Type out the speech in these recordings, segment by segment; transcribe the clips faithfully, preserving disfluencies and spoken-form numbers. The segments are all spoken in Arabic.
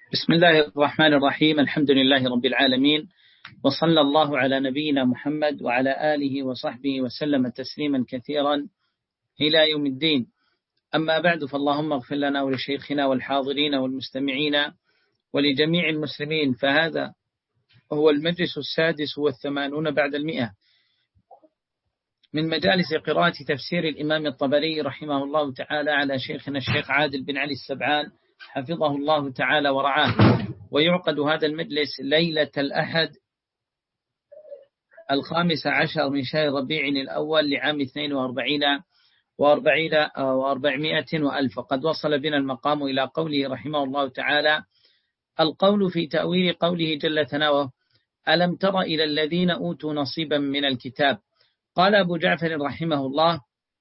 بسم الله الرحمن الرحيم. الحمد لله رب العالمين، وصلى الله على نبينا محمد وعلى آله وصحبه وسلم تسليما كثيرا إلى يوم الدين. أما بعد، فاللهم اغفر لنا ولشيخنا والحاضرين والمستمعين ولجميع المسلمين. فهذا هو المجلس السادس والثمانون بعد المئة من مجالس قراءة تفسير الإمام الطبري رحمه الله تعالى على شيخنا الشيخ عادل بن علي السبعان حفظه الله تعالى ورعاه. ويعقد هذا المجلس ليلة الأحد الخامس عشر من شهر ربيع الأول لعام اثنين وأربعين وأربعين وأربعمائة وألف. وقد وصل بنا المقام إلى قوله رحمه الله تعالى: القول في تأويل قوله جل ثناؤه: ألم تر إلى الذين أوتوا نصيبا من الكتاب. قال أبو جعفر رحمه الله: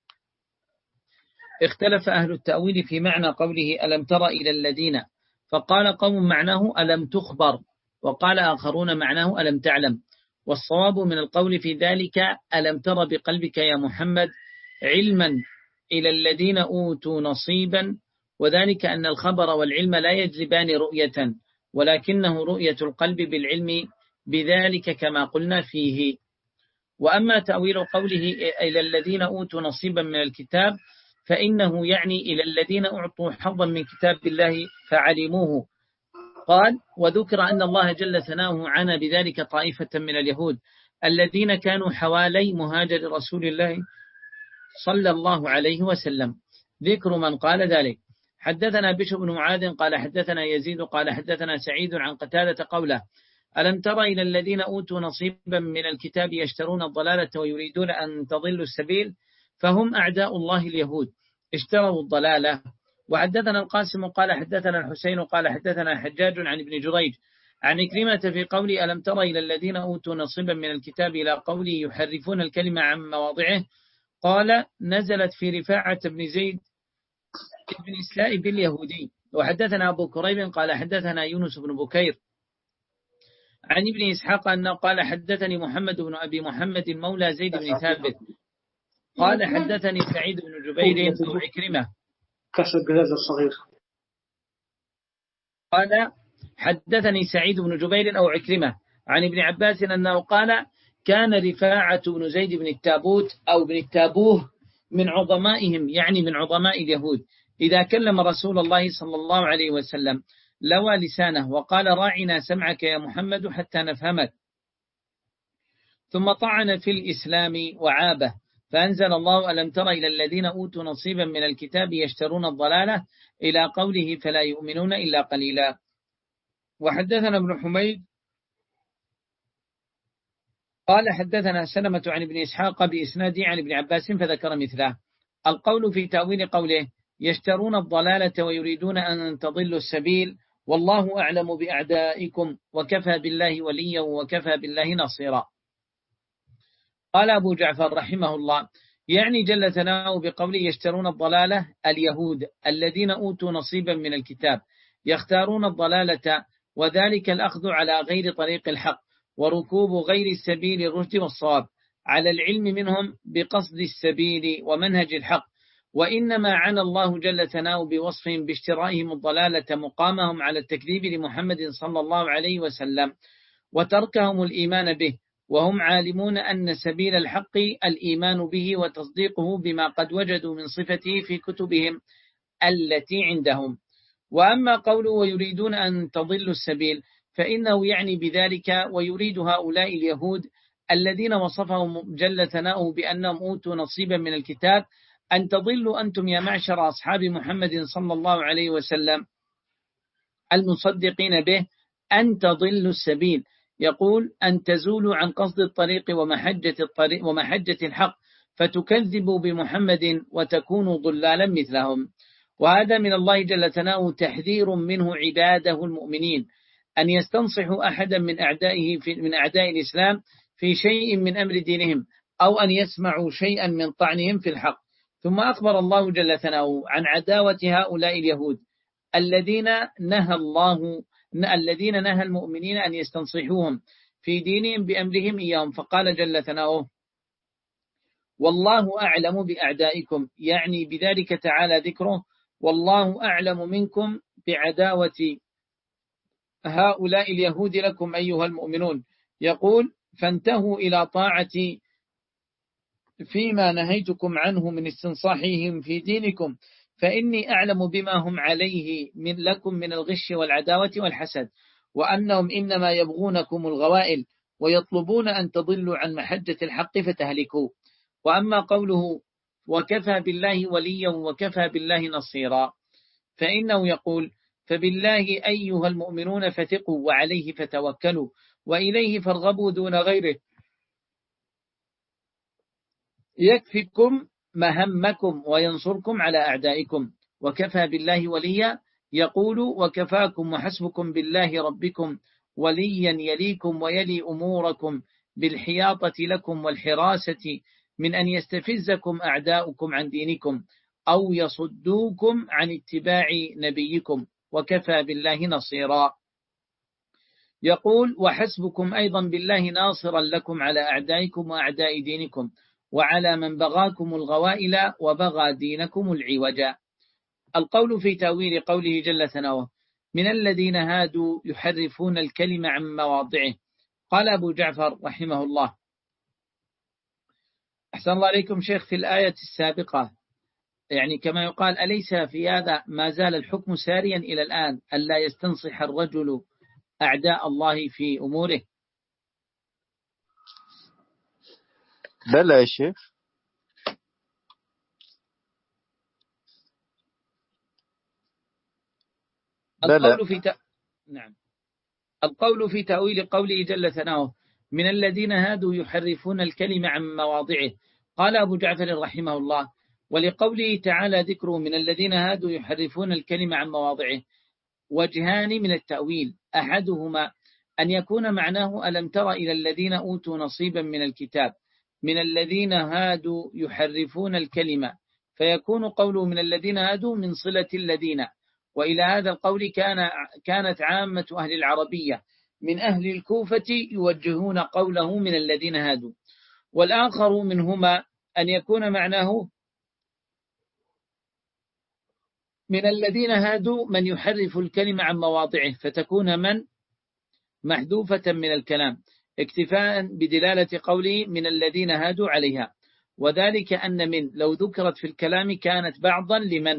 اختلف أهل التأويل في معنى قوله ألم تر إلى الذين، فقال قوم معناه ألم تخبر، وقال آخرون معناه ألم تعلم. والصواب من القول في ذلك ألم تر بقلبك يا محمد علما إلى الذين أوتوا نصيبا، وذلك أن الخبر والعلم لا يجلبان رؤية، ولكنه رؤية القلب بالعلم بذلك كما قلنا فيه. وأما تأويل قوله إلى الذين أوتوا نصيبا من الكتاب فإنه يعني إلى الذين أعطوا حظا من كتاب الله فعلموه. قال: وذكر أن الله جل ثناؤه عانى بذلك طائفة من اليهود الذين كانوا حوالي مهاجر رسول الله صلى الله عليه وسلم. ذكر من قال ذلك: حدثنا بشر بن معاذ قال حدثنا يزيد قال حدثنا سعيد عن قتادة قوله: ألم تر إلى الذين أوتوا نصيبا من الكتاب يشترون الضلالة ويريدون أن تضلوا السبيل، فهم أعداء الله اليهود اشتروا الضلالة. وحدثنا القاسم قال حدثنا الحسين قال حدثنا حجاج عن ابن جريج عن إكرمة في قولي ألم تر إلى الذين أوتوا نصيبا من الكتاب إلى قولي يحرفون الكلمة عن مواضعه، قال: نزلت في رفاعة بن زيد بن السائب اليهودي. وحدثنا أبو كريب قال حدثنا يونس بن بكير عن ابن إسحاق أنه قال حدثني محمد بن أبي محمد مولى زيد بن ثابت قال حدثني سعيد بن جبير أو عكرمة كسر جلاز الصغير قال حدثني سعيد بن جبير أو عكرمة عن ابن عباس أنه قال: كان رفاعة بن زيد بن التابوت أو بن التابوه من عظمائهم، يعني من عظماء اليهود، إذا كلم رسول الله صلى الله عليه وسلم لوى لسانه وقال: راعنا سمعك يا محمد حتى نفهمك. ثم طعن في الإسلام وعابه، فأنزل الله: ألم تر إلى الذين أوتوا نصيبا من الكتاب يشترون الضلالة إلى قوله فلا يؤمنون إلا قليلا. وحدثنا ابن حميد قال حدثنا سلمة عن ابن إسحاق بإسنادي عن ابن عباس فذكر مثله. القول في تأويل قوله يشترون الضلالة ويريدون أن تضلوا السبيل، والله أعلم بأعدائكم وكفى بالله وليا وكفى بالله نصيرا. قال أبو جعفر رحمه الله: يعني جل ثناؤه بقوله يشترون الضلالة اليهود الذين أوتوا نصيبا من الكتاب يختارون الضلالة، وذلك الأخذ على غير طريق الحق وركوب غير السبيل الرشد والصواب على العلم منهم بقصد السبيل ومنهج الحق. وإنما عنى الله جل ثناؤه بوصفهم باشترائهم الضلالة مقامهم على التكذيب لمحمد صلى الله عليه وسلم وتركهم الإيمان به، وهم عالمون أن سبيل الحق الإيمان به وتصديقه بما قد وجدوا من صفته في كتبهم التي عندهم. وأما قوله ويريدون أن تضلوا السبيل فإنه يعني بذلك ويريد هؤلاء اليهود الذين وصفهم جل ثناؤه بأنهم أوتوا نصيبا من الكتاب أن تضلوا أنتم يا معشر أصحاب محمد صلى الله عليه وسلم المصدقين به، أن تضلوا السبيل، يقول أن تزولوا عن قصد الطريق ومحجة الطريق ومحجة الحق فتكذبوا بمحمد وتكونوا ضلالا مثلهم. وهذا من الله جل ثناؤه تحذير منه عباده المؤمنين أن يستنصحوا أحدا من أعدائه في من أعداء الإسلام في شيء من أمر دينهم، أو أن يسمعوا شيئا من طعنهم في الحق. ثم أخبر الله جل ثناؤه عن عداوة هؤلاء اليهود الذين نهى الله الذين نهى المؤمنين أن يستنصحوهم في دينهم بأمرهم إياهم، فقال جل ثناؤه: والله أعلم بأعدائكم، يعني بذلك تعالى ذكره: والله أعلم منكم بعداوة هؤلاء اليهود لكم أيها المؤمنون، يقول فانتهوا إلى طاعتي فيما نهيتكم عنه من استنصاحهم في دينكم، فإني أعلم بما هم عليه من لكم من الغش والعداوة والحسد، وأنهم إنما يبغونكم الغوائل ويطلبون أن تضلوا عن محجة الحق فتهلكوا. وأما قوله وكفى بالله وليا وكفى بالله نصيرا، فإنه يقول فبالله أيها المؤمنون فثقوا وعليه فتوكلوا وإليه فارغبوا دون غيره، يكفيكم مهمكم وينصركم على أعدائكم. وكفى بالله وليا يقول وكفاكم وحسبكم بالله ربكم وليا يليكم ويلي أموركم بالحياطة لكم والحراسة من أن يستفزكم أعداؤكم عن دينكم أو يصدوكم عن اتباع نبيكم، وكفى بالله نصيرا. يقول وحسبكم أيضا بالله ناصرا لكم على أعدائكم وأعداء دينكم وعلى من بغاكم الغوائل وبغى دينكم العوجا. القول في تأويل قوله جل ثناؤه من الذين هادوا يحرفون الكلم عن مواضعه. قال أبو جعفر رحمه الله أحسن الله عليكم شيخ، في الآية السابقة يعني كما يقال أليس في هذا ما زال الحكم ساريا إلى الآن ألا يستنصح الرجل أعداء الله في أموره؟ بلى يا شيخ، القول في ت... نعم القول في تأويل قوله جل ثناؤه من الذين هادوا يحرفون الكلم عن مواضعه. قال أبو جعفر رحمه الله ولقوله تعالى ذكره من الذين هادوا يحرفون الكلم عن مواضعه وجهان من التأويل، أحدهما أن يكون معناه ألم تر إلى الذين أوتوا نصيبا من الكتاب من الذين هادوا يحرفون الكلمة، فيكون قوله من الذين هادوا من صلة الذين. وإلى هذا القول كان كانت عامة أهل العربية من أهل الكوفة يوجهون قوله من الذين هادوا. والآخر منهما أن يكون معناه من الذين هادوا من يحرف الكلمة عن مواضعه، فتكون من محذوفة من الكلام اكتفاء بدلالة قوله من الذين هادوا عليها، وذلك أن من لو ذكرت في الكلام كانت بعضا لمن،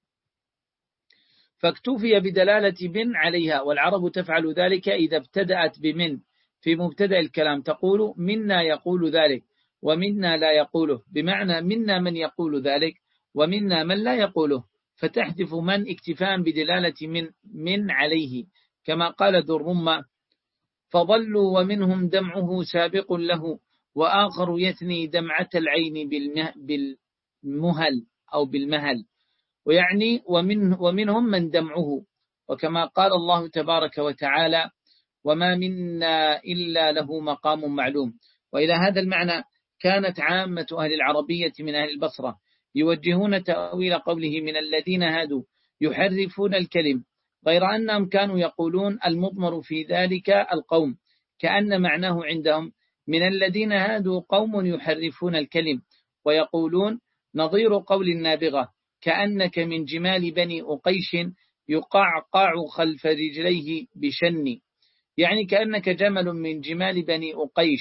فاكتفي بدلالة من عليها. والعرب تفعل ذلك إذا ابتدأت بمن في مبتدأ الكلام، تقول منا يقول ذلك ومنا لا يقوله، بمعنى منا من يقول ذلك ومنا من لا يقوله، فتحذف من اكتفاء بدلالة من من عليه، كما قال ذو الرمة فضلوا ومنهم دمعه سابق له وآخر يثني دمعة العين بالمهل أو بالمهل، ويعني ومن ومنهم من دمعه، وكما قال الله تبارك وتعالى وما منا إلا له مقام معلوم. وإلى هذا المعنى كانت عامة أهل العربية من أهل البصرة يوجهون تأويل قوله من الذين هادوا يحرفون الكلم، غير أنهم كانوا يقولون المضمر في ذلك القوم، كأن معناه عندهم من الذين هادوا قوم يحرفون الكلم، ويقولون نظير قول النابغة كأنك من جمال بني أقيش يقعقع خلف رجليه بشن، يعني كأنك جمل من جمال بني أقيش.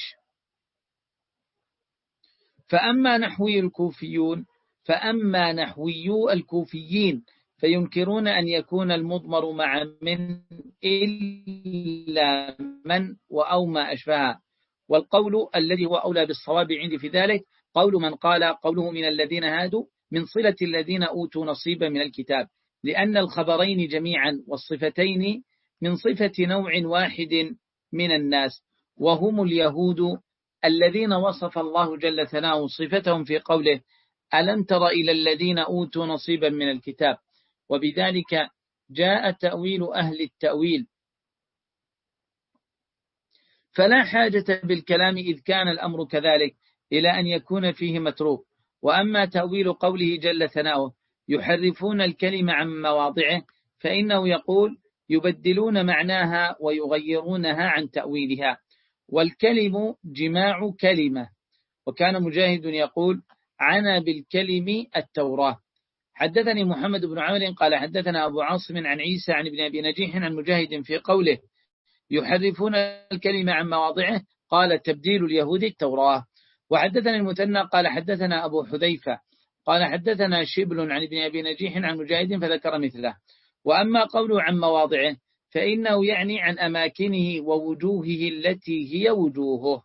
فأما نحوي الكوفيون فأما نحويو الكوفيين فينكرون أن يكون المضمر مع من إلا من وأو ما أشبهها. والقول الذي هو أولى بالصواب عندي في ذلك قول من قال قوله من الذين هادوا من صلة الذين أوتوا نصيبا من الكتاب، لأن الخبرين جميعا والصفتين من صفة نوع واحد من الناس، وهم اليهود الذين وصف الله جل ثناؤه صفتهم في قوله ألم تر إلى الذين أوتوا نصيبا من الكتاب. وبذلك جاء تأويل أهل التأويل، فلا حاجة بالكلام إذ كان الأمر كذلك إلى أن يكون فيه متروك. وأما تأويل قوله جل ثناؤه يحرفون الكلمة عن مواضعه، فإنه يقول يبدلون معناها ويغيرونها عن تأويلها، والكلم جماع كلمة. وكان مجاهد يقول عنا بالكلم التوراة. حدثني محمد بن عمرو قال حدثنا أبو عاصم عن عيسى عن ابن أبي نجيح عن مجاهد في قوله يحرفون الكلمة عن مواضعه قال تبديل اليهود التوراة. وحدثنا المثنى قال حدثنا أبو حذيفة قال حدثنا شبل عن ابن أبي نجيح عن مجاهد فذكر مثله. وأما قوله عن مواضعه فإنه يعني عن أماكنه ووجوهه التي هي وجوهه.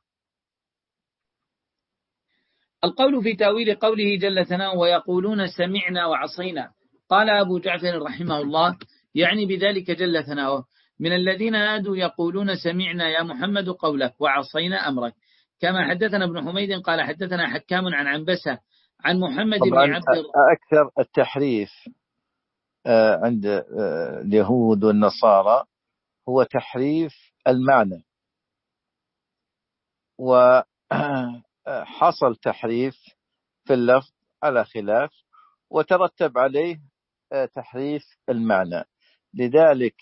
القول في تأويل قوله جل ثناؤه ويقولون سمعنا وعصينا. قال أبو جعفر رحمه الله يعني بذلك جل ثناؤه من الذين هادوا يقولون سمعنا يا محمد قولك وعصينا أمرك. كما حدثنا ابن حميد قال حدثنا حكام عن عنبسة عن محمد بن عبد أكثر التحريف عند اليهود والنصارى هو تحريف المعنى، وحصل تحريف في اللفظ على خلاف وترتب عليه تحريف المعنى. لذلك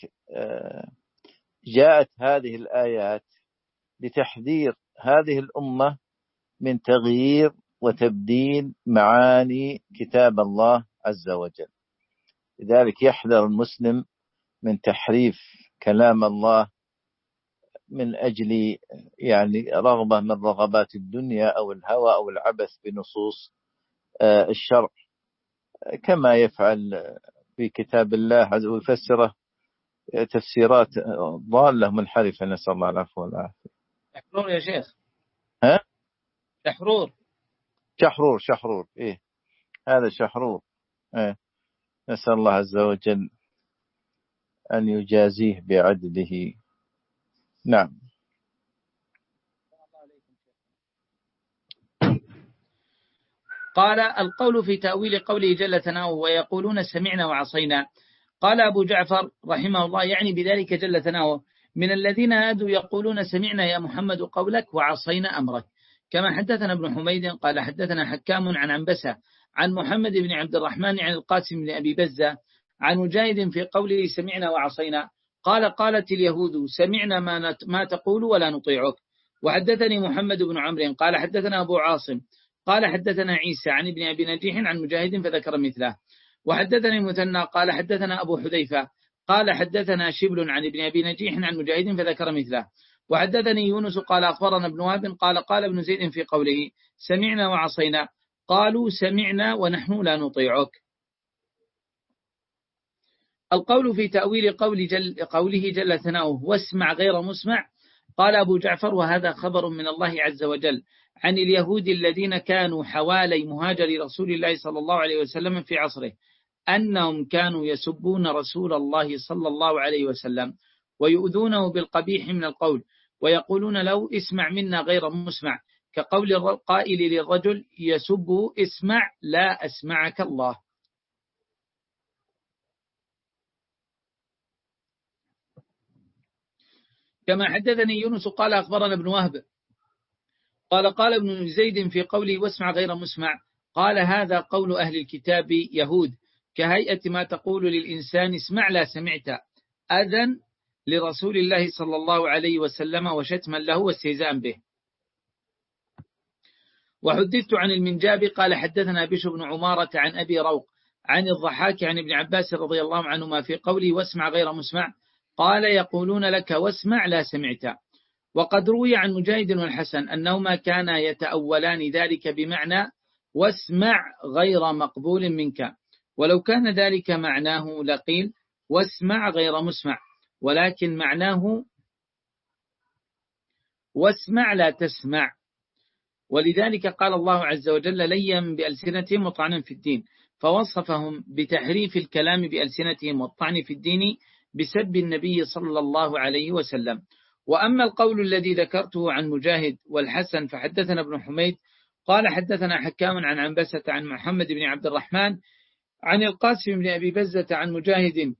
جاءت هذه الآيات لتحذير هذه الأمة من تغيير وتبديل معاني كتاب الله عز وجل. لذلك يحذر المسلم من تحريف كلام الله من أجل يعني رغبة من رغبات الدنيا أو الهوى أو العبث بنصوص الشرع، كما يفعل في كتاب الله عز وجل ويفسره تفسيرات ضالة منحرفة، نسأل الله العفو والعافية. شحرور يا شيخ. ها؟ شحرور. شحرور شحرور إيه هذا شحرور. إيه. نسأل الله عز وجل أن يجازيه بعدله. نعم. قال القول في تأويل قوله جل ثناؤه ويقولون سمعنا وعصينا. قال أبو جعفر رحمه الله يعني بذلك جل ثناؤه من الذين هادوا يقولون سمعنا يا محمد قولك وعصينا أمرك. كما حدثنا ابن حميد قال حدثنا حكام عن عنبسة عن محمد بن عبد الرحمن عن القاسم بن أبي بزة عن مجاهد في قوله سمعنا وعصينا قال قالت اليهود سمعنا ما, ما تقول ولا نطيعك. وحدثني محمد بن عمرو قال حدثنا أبو عاصم قال حدثنا عيسى عن ابن أبي نجيح عن مجاهد فذكر مثله. وحدثني المثنى قال حدثنا أبو حذيفة قال حدثنا شبل عن ابن أبي نجيح عن مجاهد فذكر مثله. وحدثني يونس قال أخبرنا ابن وهب قال قال ابن زيد في قوله سمعنا وعصينا قالوا سمعنا ونحن لا نطيعك. القول في تأويل قول جل قوله جل ثناؤه واسمع غير مسمع. قال أبو جعفر وهذا خبر من الله عز وجل عن اليهود الذين كانوا حوالي مهاجر رسول الله صلى الله عليه وسلم في عصره أنهم كانوا يسبون رسول الله صلى الله عليه وسلم ويؤذونه بالقبيح من القول ويقولون له اسمع منا غير مسمع كقول القائل للرجل يسبه اسمع لا أسمعك الله. كما حدثني يونس قال أخبرنا ابن وهب قال قال ابن زيد في قوله واسمع غير مسمع قال هذا قول أهل الكتاب يهود كهيئة ما تقول للإنسان اسمع لا سمعت أذن لرسول الله صلى الله عليه وسلم وشتما له واستهزاء به. وحدثت عن المنجاب قال حدثنا بشر بن عمارة عن أبي روق عن الضحاك عن ابن عباس رضي الله عنهما في قوله واسمع غير مسمع قال يقولون لك واسمع لا سمعت. وقد روي عن مجاهد والحسن أنهما كانا يتأولان ذلك بمعنى واسمع غير مقبول منك، ولو كان ذلك معناه لقيل واسمع غير مسمع، ولكن معناه واسمع لا تسمع. ولذلك قال الله عز وجل ليا بألسنتهم وطعنا في الدين، فوصفهم بتحريف الكلام بألسنتهم والطعن في الدين بسب النبي صلى الله عليه وسلم. وأما القول الذي ذكرته عن مجاهد والحسن فحدثنا ابن حميد قال حدثنا حكام عن عنبسة عن محمد بن عبد الرحمن عن القاسم بن أبي بزة عن مجاهد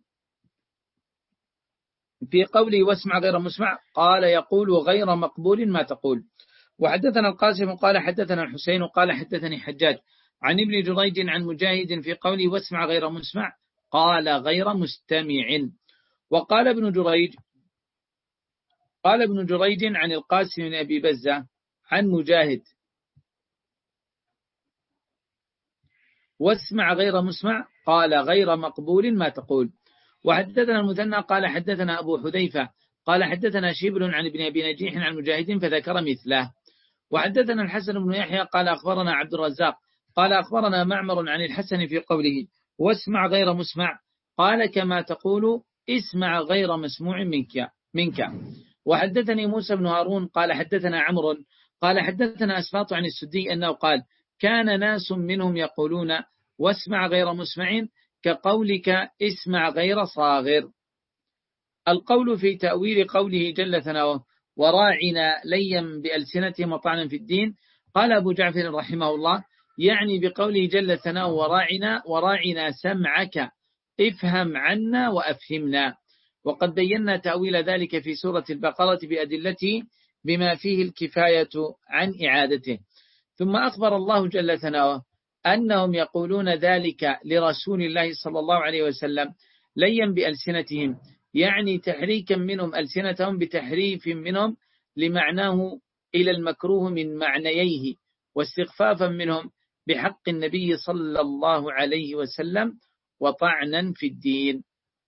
في قوله واسمع غير مسمع قال يقول غير مقبول ما تقول. وحدثنا القاسم قال حدثنا الحسين قال حدثني حجاج عن ابن جريج عن مجاهد في قوله واسمع غير مسمع قال غير مستمع. وقال ابن جريج قال ابن جريج عن القاسم بن أبي بزة عن مجاهد واسمع غير مسمع قال غير مقبول ما تقول. وحدثنا المثنى قال حدثنا أبو حذيفة قال حدثنا شبل عن ابن أبي نجيح عن مجاهد فذكر مثله. وحدثنا الحسن بن يحيى قال أخبرنا عبد الرزاق قال أخبرنا معمر عن الحسن في قوله واسمع غير مسمع قال كما تقول اسمع غير مسموع منك منك. وحدثني موسى بن هارون قال حدثنا عمرو قال حدثنا أسباط عن السدي أنه قال كان ناس منهم يقولون واسمع غير مسمع كقولك اسمع غير صاغر. القول في تأويل قوله جل ثناؤه وراعنا ليا بألسنتهم وطعنا في الدين. قال أبو جعفر رحمه الله يعني بقوله جل ثناؤه وراعنا وراعنا سمعك افهم عنا وأفهمنا. وقد بينا تأويل ذلك في سورة البقرة بأدلته بما فيه الكفاية عن إعادته. ثم أخبر الله جل ثناؤه أنهم يقولون ذلك لرسول الله صلى الله عليه وسلم ليا بألسنتهم يعني تحريكا منهم ألسنتهم بتحريف منهم لمعناه إلى المكروه من معنييه واستخفافا منهم بحق النبي صلى الله عليه وسلم وطعنا في الدين.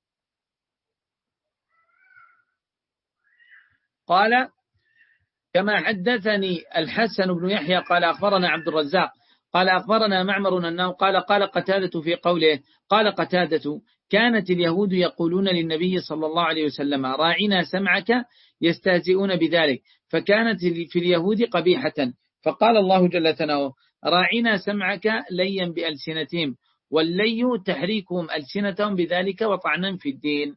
قال كما حدثني الحسن بن يحيى قال أخبرنا عبد الرزاق قال أخبرنا معمر أنه قال قال قتادة في قوله قال قتادة كانت اليهود يقولون للنبي صلى الله عليه وسلم راعنا سمعك يستهزئون بذلك فكانت في اليهود قبيحة فقال الله جل ثناؤه راعنا سمعك ليا بألسنتهم واللي تحريكهم ألسنتهم بذلك وطعنا في الدين.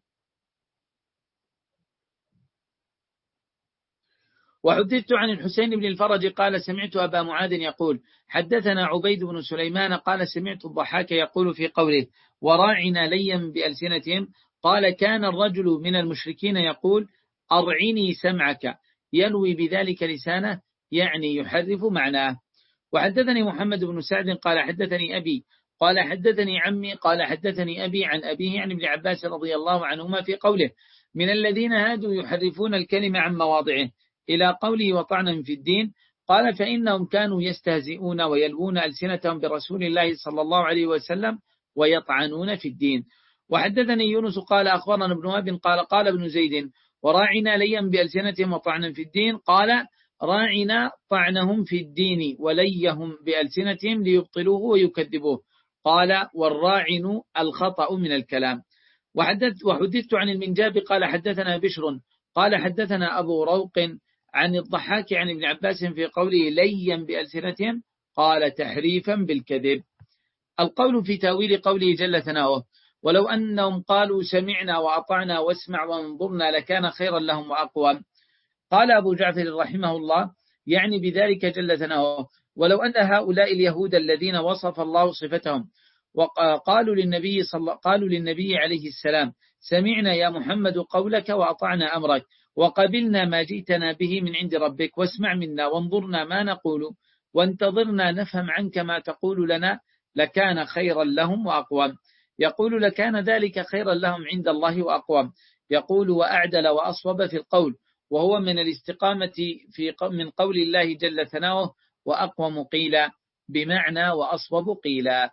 وحدثت عن الحسين بن الفرج قال سمعت أبا معاذ يقول حدثنا عبيد بن سليمان قال سمعت الضحاك يقول في قوله وراعنا ليا بألسنتهم قال كان الرجل من المشركين يقول أرعني سمعك ينوي بذلك لسانه يعني يحرف معناه. وحدثني محمد بن سعد قال حدثني أبي قال حدثني عمي قال حدثني أبي عن أبيه عن ابن عباس رضي الله عنهما في قوله من الذين هادوا يحرفون الكلمة عن مواضعه إلى قوله وطعنا في الدين. قال فإنهم كانوا يستهزئون ويلوون ألسنتهم برسول الله صلى الله عليه وسلم ويطعنون في الدين. وحدثني يونس قال أخبرنا ابن وهب قال قال ابن زيد وراعنا ليا بألسنتهم وطعنا في الدين قال راعنا طعنهم في الدين وليهم بألسنتهم ليبطلوه ويكذبوه قال والراعن الخطأ من الكلام. وحدثت, وحدثت عن المنجاب قال حدثنا بشر قال حدثنا أبو روق عن الضحاك عن ابن عباس في قوله ليا بألسنتهم قال تحريفا بالكذب. القول في تأويل قوله جل ثناؤه ولو أنهم قالوا سمعنا وأطعنا واسمع وانظرنا لكان خيرا لهم وأقوم. قال أبو جعفر رحمه الله يعني بذلك جل ثناؤه ولو أن هؤلاء اليهود الذين وصف الله صفتهم وقالوا للنبي صلى قالوا للنبي عليه السلام سمعنا يا محمد قولك وأطعنا أمرك وقبلنا ما جئتنا به من عند ربك واسمع منا وانظرنا ما نقول وانتظرنا نفهم عنك ما تقول لنا لكان خيرا لهم وأقوم. يقول لكان ذلك خيرا لهم عند الله وأقوم. يقول وأعدل وأصوب في القول وهو من الاستقامة في من قول الله جل ثناؤه وأقوم قيلا بمعنى وأصوب قيلا.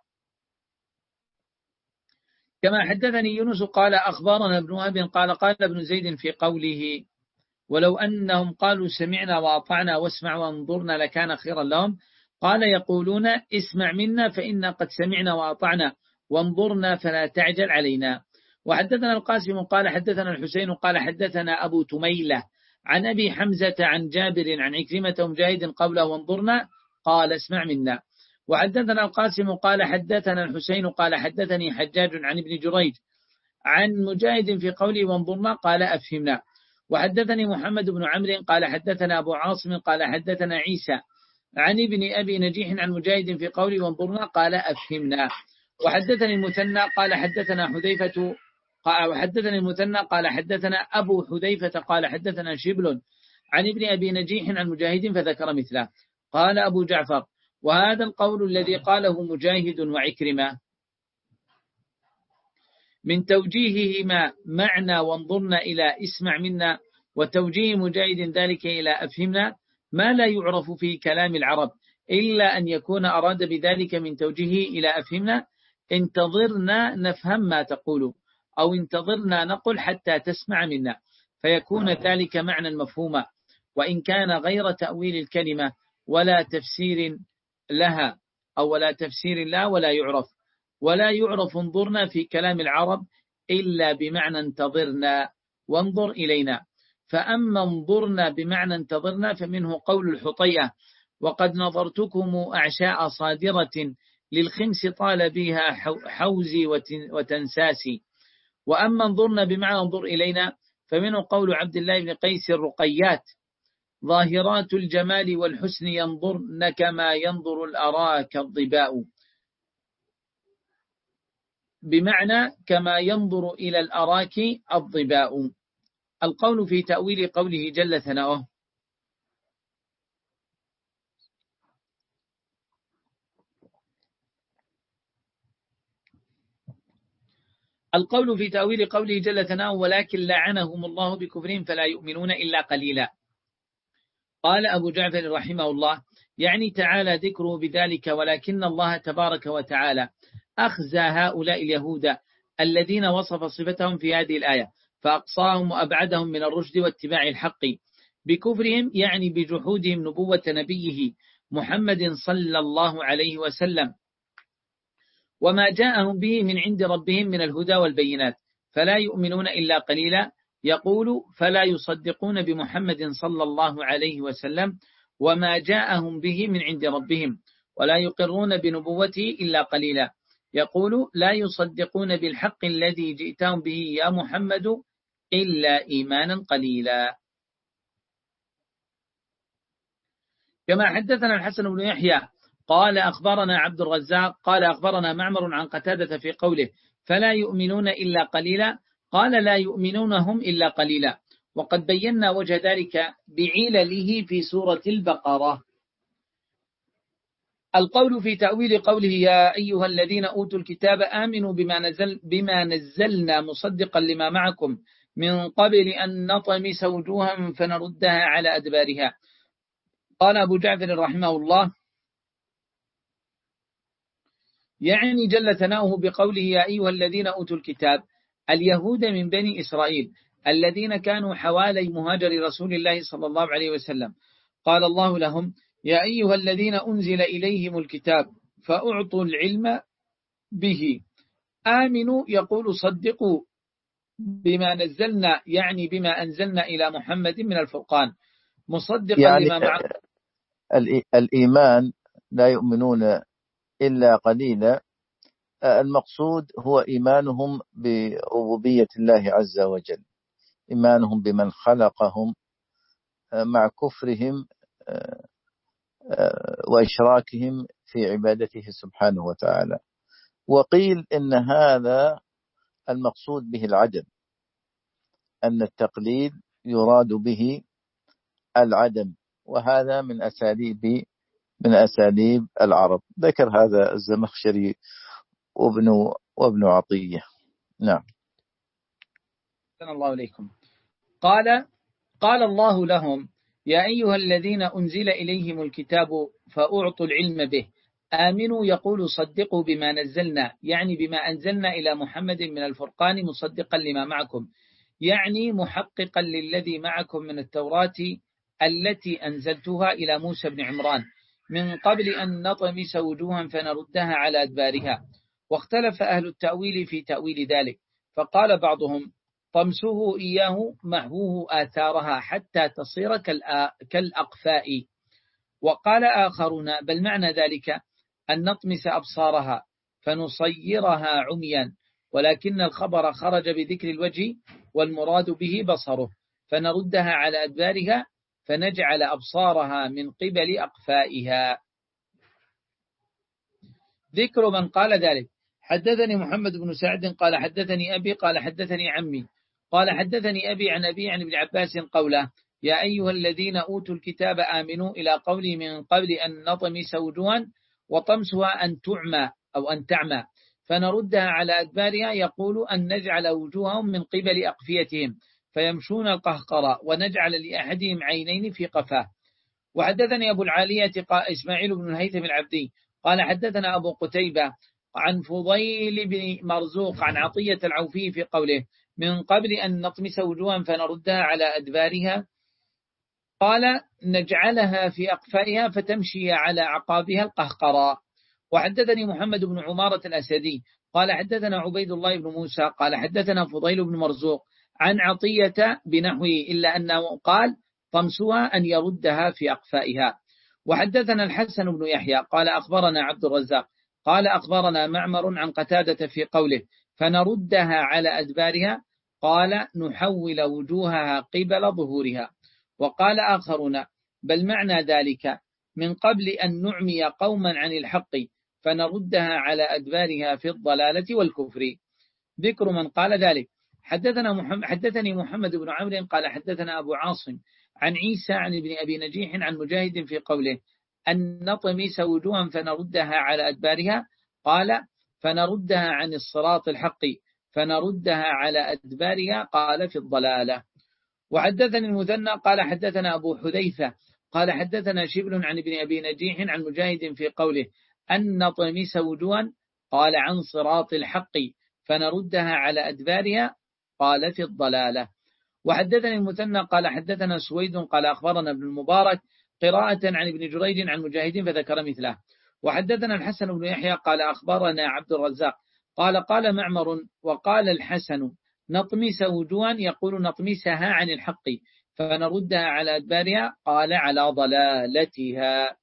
كما حدثني يونس قال أخبرنا ابن وهب قال قال ابن زيد في قوله ولو أنهم قالوا سمعنا وأطعنا واسمع وانظرنا لكان خيرا لهم قال يقولون اسمع منا فإنا قد سمعنا وأطعنا وانظرنا فلا تعجل علينا. وحدثنا القاسم قال حدثنا الحسين قال حدثنا أبو تميلة عن أبي حمزة عن جابر عن عكرمة ومجاهد قوله وانظرنا قال اسمع منا. وحدثنا القاسم قال حدثنا الحسين قال حدثني حجاج عن ابن جريج عن مجاهد في قوله وانظرنا قال أفهمنا. وحدثني محمد بن عمرو قال حدثنا أبو عاصم قال حدثنا عيسى عن ابن أبي نجيح عن مجاهد في قوله وانظرنا قال أفهمنا. وحدثني المثنى قال حدثنا حذيفة وحدثني المثنى قال حدثنا أبو حذيفة قال حدثنا شبل عن ابن أبي نجيح عن مجاهد فذكر مثله. قال أبو جعفر وهذا القول الذي قاله مجاهد وعكرمة من توجيههما معنى وانظرنا إلى اسمع منا وتوجيه مجاهد ذلك إلى أفهمنا ما لا يعرف في كلام العرب إلا أن يكون أراد بذلك من توجيهه إلى أفهمنا انتظرنا نفهم ما تقول، أو انتظرنا نقل حتى تسمع منا، فيكون ذلك معنى مفهوما، وإن كان غير تأويل الكلمة ولا تفسير لها أو ولا تفسير لا ولا يعرف ولا يعرف انظرنا في كلام العرب إلا بمعنى انتظرنا وانظر إلينا. فأما انظرنا بمعنى انتظرنا فمنه قول الحطيئة وقد نظرتكم أعشاء صادرة للخمس طال بها حوزي وتنساسي. وأما انظرنا بمعنى انظر إلينا فمنه قول عبد الله بن قيس الرقيات ظاهرات الجمال والحسن ينظرن كما ينظر الأراك الضباء، بمعنى كما ينظر إلى الأراك الضباء. القول في تأويل قوله جل ثناؤه القول في تأويل قوله جل ثناؤه ولكن لعنهم الله بكفرهم فلا يؤمنون إلا قليلا. قال أبو جعفر رحمه الله يعني تعالى ذكره بذلك، ولكن الله تبارك وتعالى أخزى هؤلاء اليهود الذين وصف صفتهم في هذه الآية فأقصاهم وأبعدهم من الرشد واتباع الحق بكفرهم، يعني بجحودهم نبوة نبيه محمد صلى الله عليه وسلم وما جاءهم به من عند ربهم من الهدى والبينات، فلا يؤمنون إلا قليلا. يقول فلا يصدقون بمحمد صلى الله عليه وسلم وما جاءهم به من عند ربهم، ولا يقرون بنبوته إلا قليلا. يقول لا يصدقون بالحق الذي جئتهم به يا محمد إلا إيمانا قليلا. كما حدثنا الحسن بن يحيى قال أخبرنا عبد الرزاق قال أخبرنا معمر عن قتادة في قوله فلا يؤمنون إلا قليلا، قال لا يؤمنون هم إلا قليلا، وقد بينا وجه ذلك بعلله في سورة البقرة. القول في تأويل قوله يا أيها الذين أوتوا الكتاب آمنوا بما, نزل بما نزلنا مصدقا لما معكم من قبل أن نطمس وجوها فنردها على أدبارها. قال أبو جعفر رحمه الله يعني جل ثناؤه بقوله يا أيها الذين أوتوا الكتاب اليهود من بني إسرائيل الذين كانوا حوالي مهاجر رسول الله صلى الله عليه وسلم. قال الله لهم يا أيها الذين أنزل إليهم الكتاب فأعطوا العلم به آمنوا، يقول صدقوا بما نزلنا يعني بما أنزلنا إلى محمد من الفرقان مصدقا يعني لما معه. الإيمان لا يؤمنون إلا قليلا، المقصود هو إيمانهم بربوبية الله عز وجل، إيمانهم بمن خلقهم مع كفرهم وإشراكهم في عبادته سبحانه وتعالى. وقيل إن هذا المقصود به العدم، أن التقليد يراد به العدم، وهذا من أساليب من أساليب العرب. ذكر هذا الزمخشري وابن وابن عطية. نعم. السلام الله عليكم. قال قال الله لهم يا أيها الذين أنزل إليهم الكتاب فأعطوا العلم به آمنوا، يقول صدقوا بما نزلنا يعني بما أنزلنا إلى محمد من الفرقان مصدقا لما معكم، يعني محققا للذي معكم من التوراة التي أنزلتها إلى موسى بن عمران من قبل أن نطمس وجوها فنردها على أدبارها. واختلف أهل التأويل في تأويل ذلك، فقال بعضهم طمسه إياه محوه آثارها حتى تصير كالأقفاء، وقال آخرون بل معنى ذلك أن نطمس أبصارها فنصيرها عميا، ولكن الخبر خرج بذكر الوجه والمراد به بصره، فنردها على أدبارها فنجعل أبصارها من قبل أقفائها. ذكر من قال ذلك حدثني محمد بن سعد قال حدثني أبي قال حدثني عمي قال حدثني أبي عن أبي عن ابن عباس قوله يا أيها الذين أوتوا الكتاب آمنوا إلى قولي من قبل أن نطمس وجوها، وطمسها أن تعمى أو أن تعمى فنردها على أدبارها، يقول أن نجعل وجوههم من قبل أقفيتهم فيمشون القهقرة ونجعل لأحدهم عينين في قفاه. وحدثني أبو العالية إسماعيل بن الهيثم العبدي قال حدثنا أبو قتيبة عن فضيل بن مرزوق عن عطية العوفي في قوله من قبل أن نطمس وجوها فنردها على أدبارها قال نجعلها في أقفائها فتمشي على عقابها القهقراء. وحدثني محمد بن عمارة الأسدي قال حدثنا عبيد الله بن موسى قال حدثنا فضيل بن مرزوق عن عطية بنحوه إلا أنه قال طمسها أن يردها في أقفائها. وحدثنا الحسن بن يحيى قال أخبرنا عبد الرزاق قال أخبرنا معمر عن قتادة في قوله فنردها على أدبارها قال نحول وجوهها قبل ظهورها. وقال آخرون بل معنى ذلك من قبل أن نعمي قوما عن الحق فنردها على أدبارها في الضلالة والكفر. ذكر من قال ذلك. حدثنا محمد حدثني محمد بن عمرو قال حدثنا أبو عاصم عن عيسى عن ابن أبي نجيح عن مجاهد في قوله أن نطمس وجوها فنردها على أدبارها قال فنردها عن الصراط الحق فنردها على أدبارها قال في الضلالة. وحدثني المثنى قال حدثنا أبو حذيفة قال حدثنا شبل عن ابن أبي نجيح عن مجاهد في قوله أن نطمس وجوها قال عن صراط الحق فنردها على أدبارها قال في الضلالة. وحدثني المثنى قال حدثنا سويد قال أخبرنا ابن المبارك قراءة عن ابن جريج عن مجاهد فذكر مثله. وحدثنا الحسن بن يحيى قال أخبرنا عبد الرزاق قال قال معمر وقال الحسن نطمس وجوها يقول نطمسها عن الحق فنردها على أدبارها قال على ضلالتها.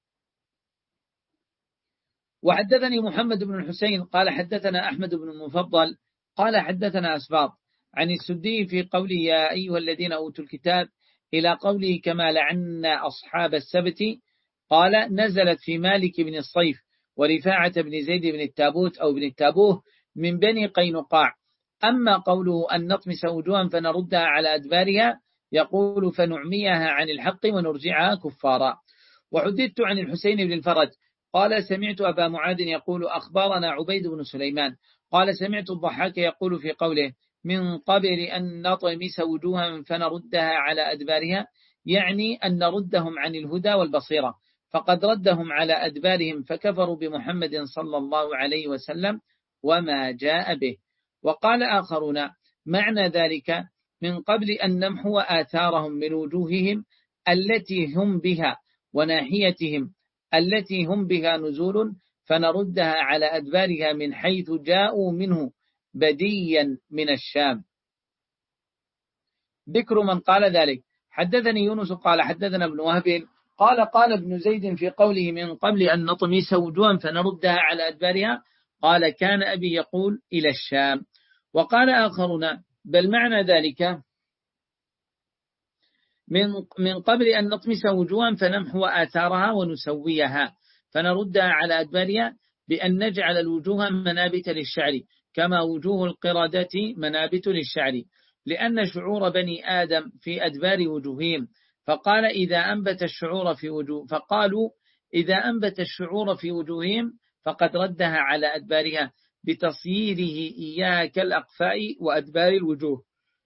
وحدثني محمد بن الحسين قال حدثنا أحمد بن المفضل قال حدثنا أسباط عن السدي في قوله يا أيها الذين أوتوا الكتاب إلى قوله كما لعنا أصحاب السبت قال نزلت في مالك بن الصيف ورفاعة بن زيد بن التابوت أو بن التابوه من بني قينقاع. أما قوله أن نطمس وجوها فنردها على أدبارها يقول فنعميها عن الحق ونرجعها كفارا. وحدثت عن الحسين بن الفرج قال سمعت أبا معاذ يقول أخبرنا عبيد بن سليمان قال سمعت الضحاك يقول في قوله من قبل أن نطمس وجوها فنردها على أدبارها يعني أن نردهم عن الهدى والبصيرة فقد ردهم على أدبارهم فكفروا بمحمد صلى الله عليه وسلم وما جاء به. وقال آخرون معنى ذلك من قبل أن نمحو آثارهم من وجوههم التي هم بها وناحيتهم التي هم بها نزول فنردها على أدبارها من حيث جاءوا منه بديا من الشام. ذكر من قال ذلك. حدثني يونس قال حدثنا ابن وهب قال قال ابن زيد في قوله من قبل أن نطمس وجوها فنردها على أدبارها قال كان أبي يقول إلى الشام. وقال آخرون بل معنى ذلك من من قبل أن نطمس وجوها فنمحو آثارها ونسويها فنردها على أدبارها بأن نجعل الوجوه منابت للشعر كما وجوه القردة منابت للشعر لأن شعور بني آدم في أدبار وجوههم فقال إذا أنبت الشعور في وجوه فقالوا إذا أنبت الشعور في وجوههم فقد ردها على أدبارها بتصييره إياها كالأقفاء وأدبار الوجوه.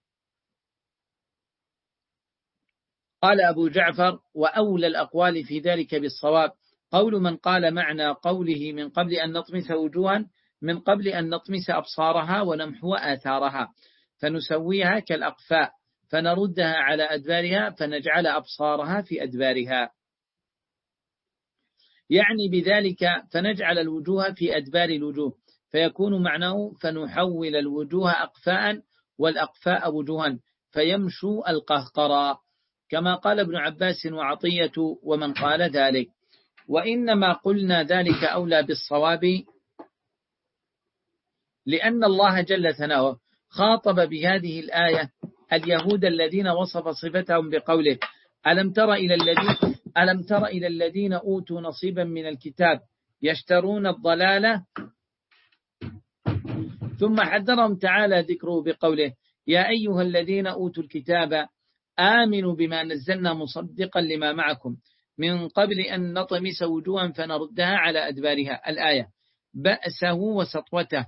قال أبو جعفر وأولى الأقوال في ذلك بالصواب قول من قال معنى قوله من قبل أن نطمس وجوها من قبل أن نطمس أبصارها ونمحو آثارها فنسويها كالأقفاء فنردها على أدبارها فنجعل أبصارها في أدبارها يعني بذلك فنجعل الوجوه في أدبار الوجوه فيكون معناه فنحول الوجوه أقفاء والأقفاء وجوها فيمشوا القهقراء كما قال ابن عباس وعطية ومن قال ذلك. وإنما قلنا ذلك أولى بالصواب لأن الله جل ثناؤه خاطب بهذه الآية اليهود الذين وصف صفتهم بقوله ألم تر إلى الذين ألم تر إلى الذين أوتوا نصيبا من الكتاب يشترون الضلالة ثم حذرهم تعالى ذكره بقوله يا أيها الذين أوتوا الكتاب آمنوا بما نزلنا مصدقا لما معكم من قبل أن نطمس وجوها فنردها على أدبارها الآية بأسه وسطوته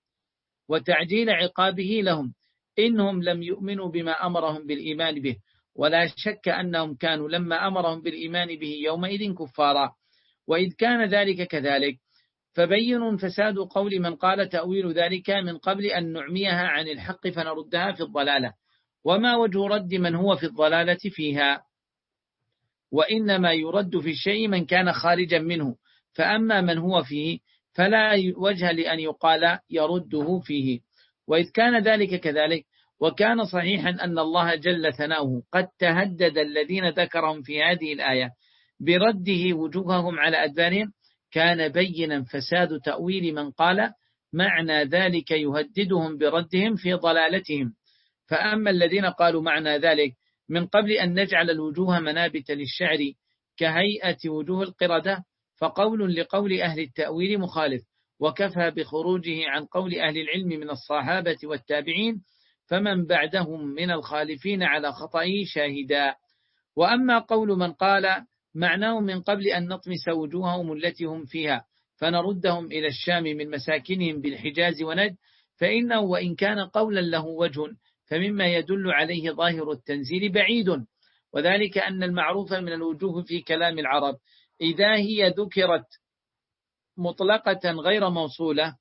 وتعجيل عقابه لهم إنهم لم يؤمنوا بما أمرهم بالإيمان به ولا شك أنهم كانوا لما أمرهم بالإيمان به يومئذ كفارا. وإذ كان ذلك كذلك فبين فساد قول من قال تأويل ذلك من قبل أن نعميها عن الحق فنردها في الضلالة، وما وجه رد من هو في الضلالة فيها؟ وإنما يرد في الشيء من كان خارجا منه، فأما من هو فيه فلا وجه لأن يقال يرده فيه. وإذ كان ذلك كذلك وكان صحيحا أن الله جل ثناؤه قد تهدد الذين ذكرهم في هذه الآية برده وجوههم على أدبارهم، كان بينا فساد تأويل من قال معنى ذلك يهددهم بردهم في ضلالتهم. فأما الذين قالوا معنى ذلك من قبل أن نجعل الوجوه منابت للشعر كهيئة وجوه القردة، فقول لقول أهل التأويل مخالف، وكفى بخروجه عن قول أهل العلم من الصحابة والتابعين فمن بعدهم من الخالفين على خطئه شاهدا. وأما قول من قال معناه من قبل أن نطمس وجوههم التي هم فيها فنردهم إلى الشام من مساكنهم بالحجاز ونجد، فإنه وإن كان قولا له وجه فمما يدل عليه ظاهر التنزيل بعيد، وذلك أن المعروف من الوجوه في كلام العرب إذا هي ذكرت مطلقة غير موصولة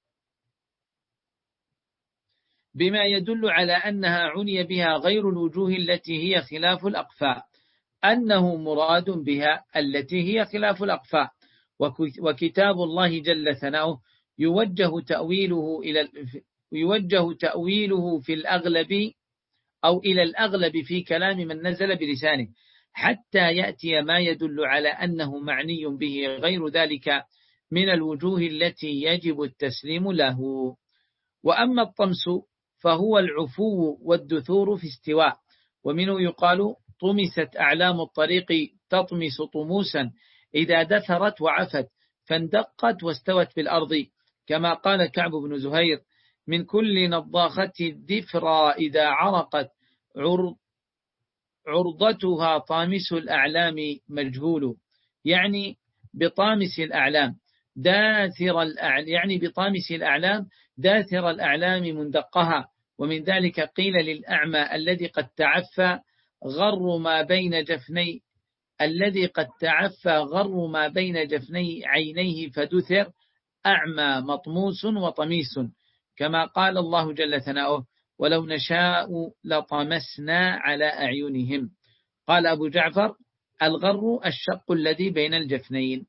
بما يدل على أنها عني بها غير الوجوه التي هي خلاف الأقفاء، أنه مراد بها التي هي خلاف الأقفاء. وكتاب الله جل ثناؤه يوجه تأويله إلى يوجه تأويله في الأغلب أو إلى الأغلب في كلام من نزل بلسانه، حتى يأتي ما يدل على أنه معني به غير ذلك من الوجوه التي يجب التسليم له. وأما الطمس فهو العفو والدثور في استواء، ومنه يقال طمست أعلام الطريق تطمس طموسا إذا دثرت وعفت فاندقت واستوت بالأرض، كما قال كعب بن زهير من كل نضاخة الدفرى إذا عرقت عرضتها طامس الأعلام مجهول، يعني بطامس الأعلام داثر الأعلام يعني بطامس الأعلام داثر الأعلام مندقها. ومن ذلك قيل للأعمى الذي قد تعفى غر ما بين جفني الذي قد تعفى غر ما بين جفني عينيه فدثر أعمى مطموس وطميس، كما قال الله جل ثناؤه ولو نشاء لطمسنا على أعينهم. قال أبو جعفر الغر الشق الذي بين الجفنين.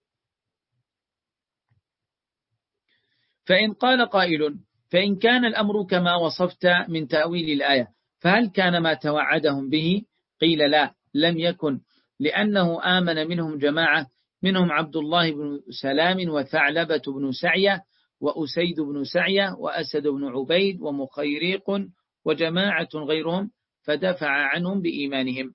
فإن قال قائل فإن كان الأمر كما وصفت من تأويل الآية فهل كان ما توعدهم به؟ قيل لا، لم يكن، لأنه آمن منهم جماعة، منهم عبد الله بن سلام وثعلبة بن سعية وأسيد بن سعية وأسد بن عبيد ومخيريق وجماعة غيرهم، فدفع عنهم بإيمانهم.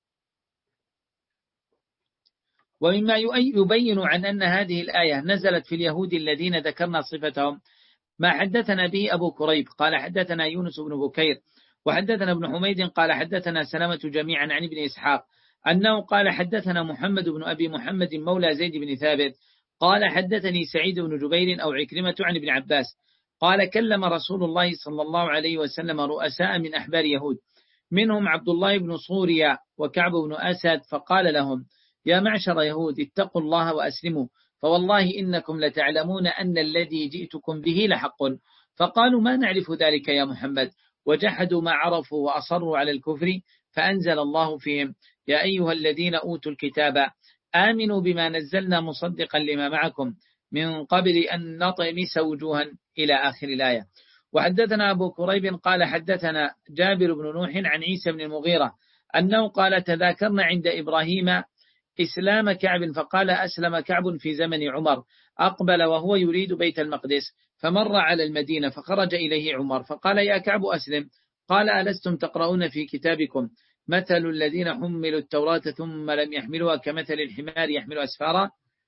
ومما يبين عن أن هذه الآية نزلت في اليهود الذين ذكرنا صفتهم ما حدثنا به أبو كريب قال حدثنا يونس بن بكير وحدثنا ابن حميد قال حدثنا سلامة جميعا عن ابن إسحاق أنه قال حدثنا محمد بن أبي محمد مولى زيد بن ثابت قال حدثني سعيد بن جبير أو عكرمة عن ابن عباس قال كلم رسول الله صلى الله عليه وسلم رؤساء من أحبار يهود منهم عبد الله بن صوريا وكعب بن أسد، فقال لهم يا معشر يهود اتقوا الله وأسلموا، فوالله إنكم لتعلمون أن الذي جئتكم به لحق. فقالوا ما نعرف ذلك يا محمد، وجحدوا ما عرفوا وأصروا على الكفر، فأنزل الله فيهم يا أيها الذين أوتوا الكتاب آمنوا بما نزلنا مصدقا لما معكم من قبل أن نطمس وجوها إلى آخر الآية. وحدثنا أبو كريب قال حدثنا جابر بن نوح عن عيسى بن المغيرة أنه قال تذاكرنا عند إبراهيم إسلام كعب، فقال أسلم كعب في زمن عمر، أقبل وهو يريد بيت المقدس فمر على المدينة فخرج إليه عمر فقال يا كعب أسلم، قال ألستم تقرؤون في كتابكم مثل الذين حملوا التوراة ثم لم يحملوها كمثل الحمار يحمل أسفارا،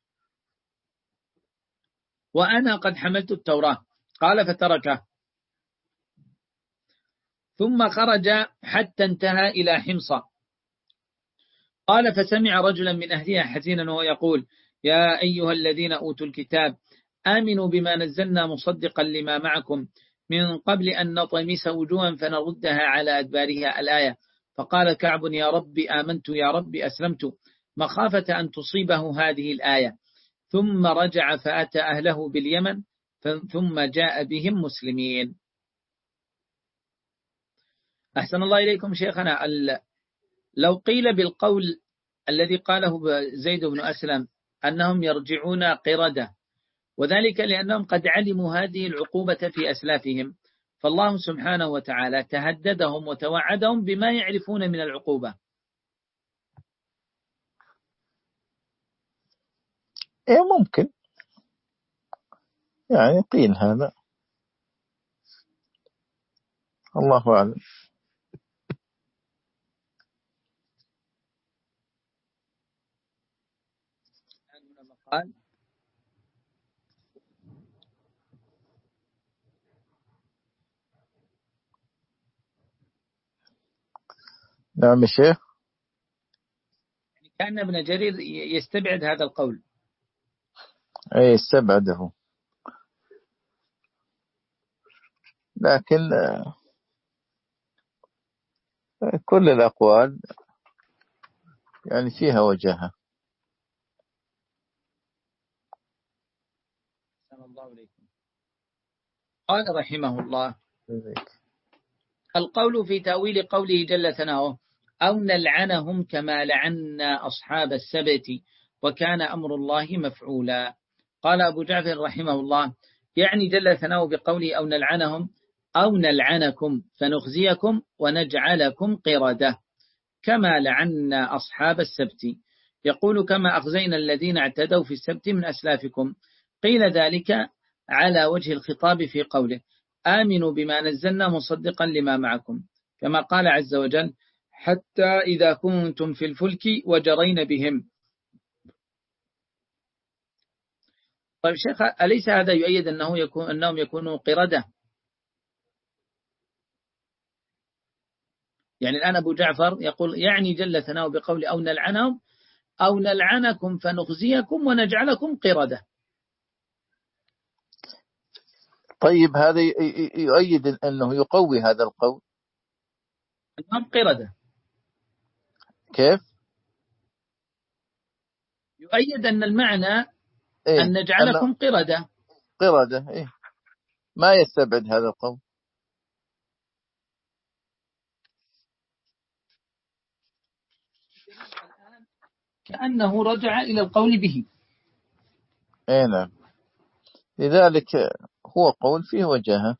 وأنا قد حملت التوراة، قال فتركه ثم خرج حتى انتهى إلى حمصة، قال فسمع رجلا من أهلها حزينا وهو يقول يا أيها الذين أوتوا الكتاب آمنوا بما نزلنا مصدقا لما معكم من قبل أن نطمس وجوها فنردها على أدبارها الآية. فقال كعب يا رب آمنت يا رب أسلمت مخافة أن تصيبه هذه الآية، ثم رجع فأتى أهله باليمن ثم جاء بهم مسلمين. أحسن الله إليكم شيخنا. لو قيل بالقول الذي قاله زيد بن أسلم أنهم يرجعون قردة، وذلك لأنهم قد علموا هذه العقوبة في أسلافهم، فالله سبحانه وتعالى تهددهم وتوعدهم بما يعرفون من العقوبة. إيه ممكن يعني قيل هذا، الله أعلم. قال نعم يا شيخ. كأن ابن جرير يستبعد هذا القول. أي استبعده، لكن كل الأقوال يعني فيها وجهة. قال رحمه الله القول في تأويل قوله جل ثناؤه أو نلعنهم كما لعنا أصحاب السبت وكان أمر الله مفعولا. قال أبو جعفر رحمه الله يعني جل ثناؤه بقوله أو نلعنهم أو نلعنكم فنخزيكم ونجعلكم قردة كما لعنا أصحاب السبت، يقول كما أخزينا الذين اعتدوا في السبت من أسلافكم. قيل ذلك على وجه الخطاب في قوله آمنوا بما نزلنا مصدقا لما معكم، كما قال عز وجل حتى إذا كنتم في الفلك وجرين بهم. طيب شيخ، أليس هذا يؤيد أنه يكون أنهم يكونوا قردة؟ يعني الآن أبو جعفر يقول يعني جل ثناؤه بقول أو نلعنهم أو نلعنكم فنخزيكم ونجعلكم قردة. طيب هذا يؤيد أنه يقوي هذا القول أنهم قردة. كيف؟ يؤيد أن المعنى إيه؟ أن نجعلكم قردة. قردة إيه؟ ما يستبعد هذا القول. كأنه رجع إلى القول به. إيه نعم، لذلك هو قول فيه وجهة.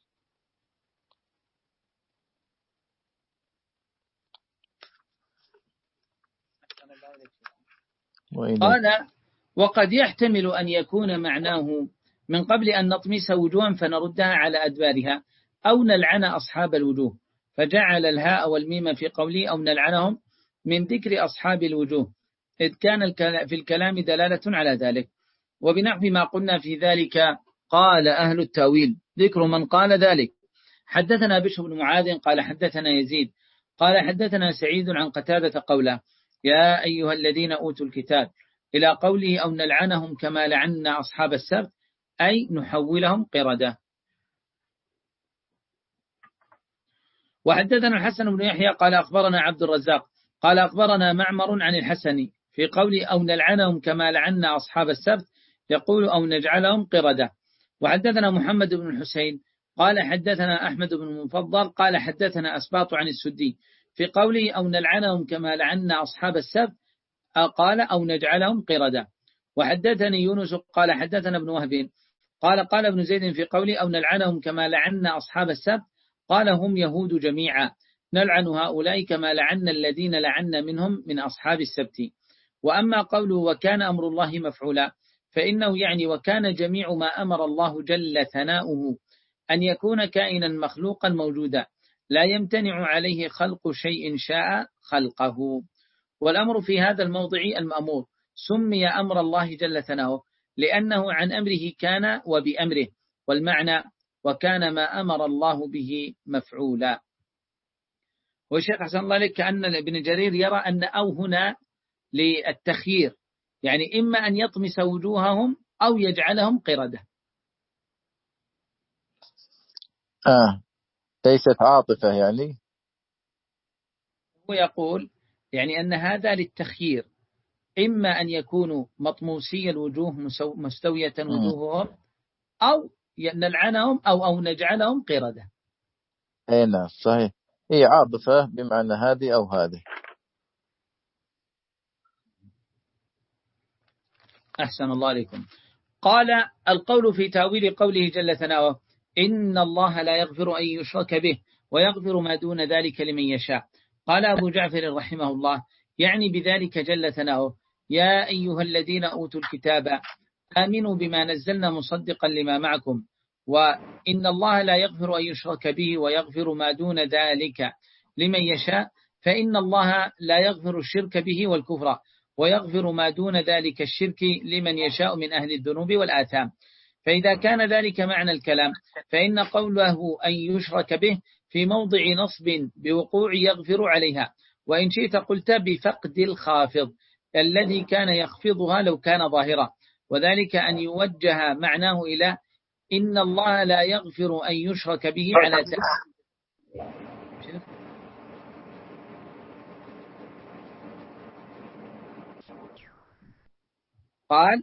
قال وقد يحتمل أن يكون معناه من قبل أن نطمس وجوها فنردها على أدبارها أو نلعن أصحاب الوجوه، فجعل الهاء والميم في قوله أو نلعنهم من ذكر أصحاب الوجوه، إذ كان في الكلام دلالة على ذلك. وبنحو ما قلنا في ذلك قال أهل التأويل ذكر من قال ذلك. حدثنا بشر بن معاذ قال حدثنا يزيد قال حدثنا سعيد عن قتادة قوله يا أيها الذين أوتوا الكتاب إلى قوله أو نلعنهم كما لعنا أصحاب السبت أي نحولهم قردة. وحدثنا الحسن بن يحيى قال أخبرنا عبد الرزاق قال أخبرنا معمر عن الحسن في قوله أو نلعنهم كما لعنا أصحاب السبت يقول أو نجعلهم قردة. وحدثنا محمد بن الحسين قال حدثنا أحمد بن المفضل قال حدثنا أسباط عن السدي في قوله أو نلعنهم كما لعنا أصحاب السبت قال أو نجعلهم قردة. وحدثني يونس قال حدثنا ابن وهب قال قال ابن زيد في قوله أو نلعنهم كما لعنا أصحاب السبت قال هم يهود جميعا نلعن هؤلاء كما لعنا الذين لعنا منهم من أصحاب السبت. وأما قوله وكان أمر الله مفعولا فإنه يعني وكان جميع ما أمر الله جل ثناؤه أن يكون كائنا مخلوقا موجودا لا يمتنع عليه خلق شيء شاء خلقه. والأمر في هذا الموضع المأمور سمي أمر الله جل ثناؤه لأنه عن أمره كان وبأمره، والمعنى وكان ما أمر الله به مفعولا. والشيخ حسن الله لك كأن ابن جرير يرى أن أو هنا للتخيير، يعني إما أن يطمس وجوههم أو يجعلهم قردة. آه ليست عاطفة يعني. هو يقول يعني أن هذا للتخيير، إما أن يكونوا مطموسي الوجوه مستوية وجوههم، أو نلعنهم أو أو نجعلهم قردة. أي نعم صحيح، هي عاطفة بمعنى هذه أو هذه. أحسن الله عليكم. قال القول في تأويل قوله جل ثناؤه إن الله لا يغفر أن يشرك به ويغفر ما دون ذلك لمن يشاء. قال أبو جعفر رحمه الله يعني بذلك جل ثناؤه يا أيها الذين أوتوا الكتاب آمنوا بما نزلنا مصدقا لما معكم وإن الله لا يغفر أن يشرك به ويغفر ما دون ذلك لمن يشاء، فإن الله لا يغفر الشرك به والكفر ويغفر ما دون ذلك الشرك لمن يشاء من أهل الذنوب والآثام. فإذا كان ذلك معنى الكلام فإن قوله أن يشرك به في موضع نصب بوقوع يغفر عليها، وإن شئت قلت بفقد الخافض الذي كان يخفضها لو كان ظاهرا، وذلك أن يوجه معناه إلى إن الله لا يغفر أن يشرك به على قال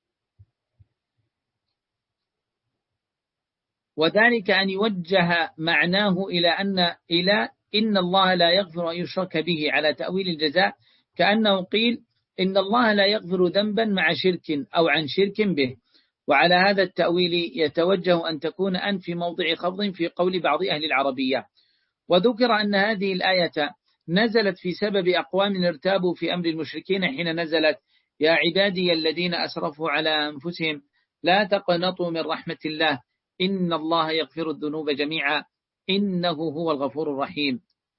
وذلك أن يوجه معناه إلى أن إلى إن الله لا يغفر أن يشرك به على تأويل الجزاء، كأنه قيل إن الله لا يغفر ذنبا مع شرك أو عن شرك به. وعلى هذا التأويل يتوجه أن تكون أن في موضع خفض في قول بعض أهل العربية. وذكر أن هذه الآية نزلت في سبب أقوام ارتابوا في أمر المشركين حين نزلت يا عبادي الذين أسرفوا على أنفسهم لا تقنطوا من رحمة الله إن الله يغفر الذنوب جميعا إنه هو الغفور الرحيم.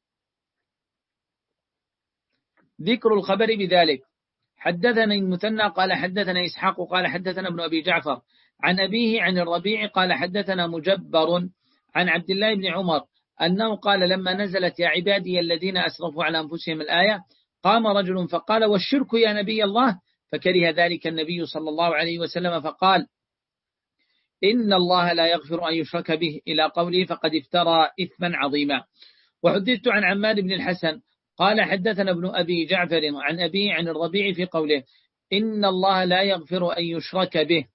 ذكر الخبر بذلك حدثنا المثنى قال حدثنا إسحاق قال حدثنا ابن أبي جعفر عن أبيه عن الربيع قال حدثنا مجبر عن عبد الله بن عمر أنه قال لما نزلت يا عبادي الذين أسرفوا على أنفسهم الآية قام رجل فقال والشرك يا نبي الله، فكره ذلك النبي صلى الله عليه وسلم فقال إن الله لا يغفر أن يشرك به إلى قوله فقد افترى إثما عظيما. وحدثت عن عماد بن الحسن قال حدثنا ابن أبي جعفر عن أبي عن الربيع في قوله إن الله لا يغفر أن يشرك به،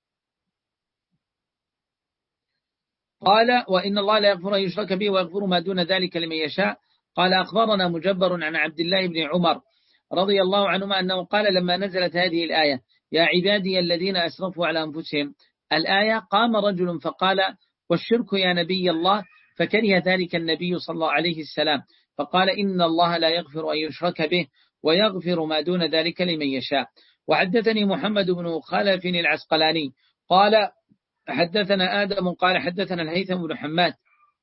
قال وإن الله لا يغفر أن يشرك به ويغفر ما دون ذلك لمن يشاء. قال أخبرنا مجبر عن عبد الله بن عمر رضي الله عنهما أنه قال لما نزلت هذه الآية يا عبادي الذين أسرفوا على أنفسهم الآية قام رجل فقال والشرك يا نبي الله، فكره ذلك النبي صلى الله عليه وسلم فقال إن الله لا يغفر أن يشرك به ويغفر ما دون ذلك لمن يشاء. وحدثني محمد بن خلف العسقلاني قال حدثنا آدم قال حدثنا الهيثم بن حماد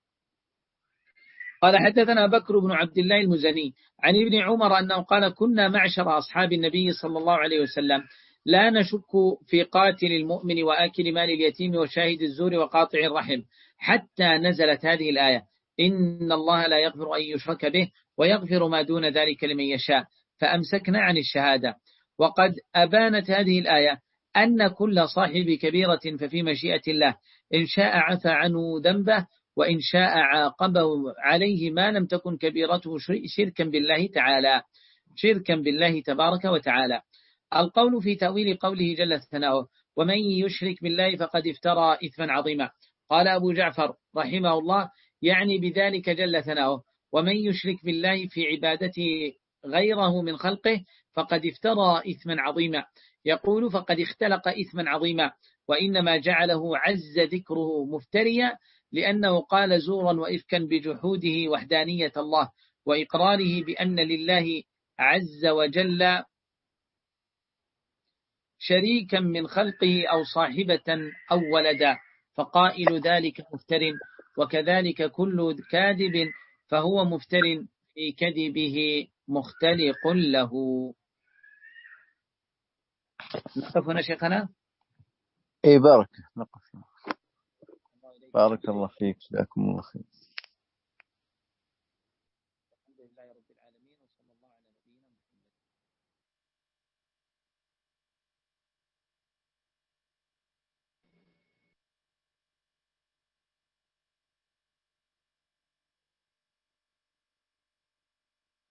قال حدثنا بكر بن عبد الله المزني عن ابن عمر أنه قال كنا معشر أصحاب النبي صلى الله عليه وسلم لا نشك في قاتل المؤمن وآكل مال اليتيم وشاهد الزور وقاطع الرحم حتى نزلت هذه الآية إن الله لا يغفر أن يشرك به ويغفر ما دون ذلك لمن يشاء، فأمسكنا عن الشهادة. وقد أبانت هذه الآية أن كل صاحب كبيرة ففي مشيئة الله إن شاء عفى عنه ذنبه وإن شاء عاقبه عليه ما لم تكن كبيرته شركا بالله تعالى شركا بالله تبارك وتعالى. القول في تأويل قوله جل ثناؤه ومن يشرك بالله فقد افترى إثما عظيما. قال أبو جعفر رحمه الله يعني بذلك جل ثناؤه ومن يشرك بالله في عبادته غيره من خلقه فقد افترى إثما عظيما. يقول فقد اختلق إثما عظيما، وإنما جعله عز ذكره مفتريا لأنه قال زورا وإفكا بجحوده وحدانية الله وإقراره بأن لله عز وجل شريكا من خلقه أو صاحبة أو ولدا، فقائل ذلك مفتر، وكذلك كل كاذب فهو مفتر في كذبه مختلق له. نقف هنا شيخنا. اي بارك نقف. بارك الله فيك، جزاكم الله خير.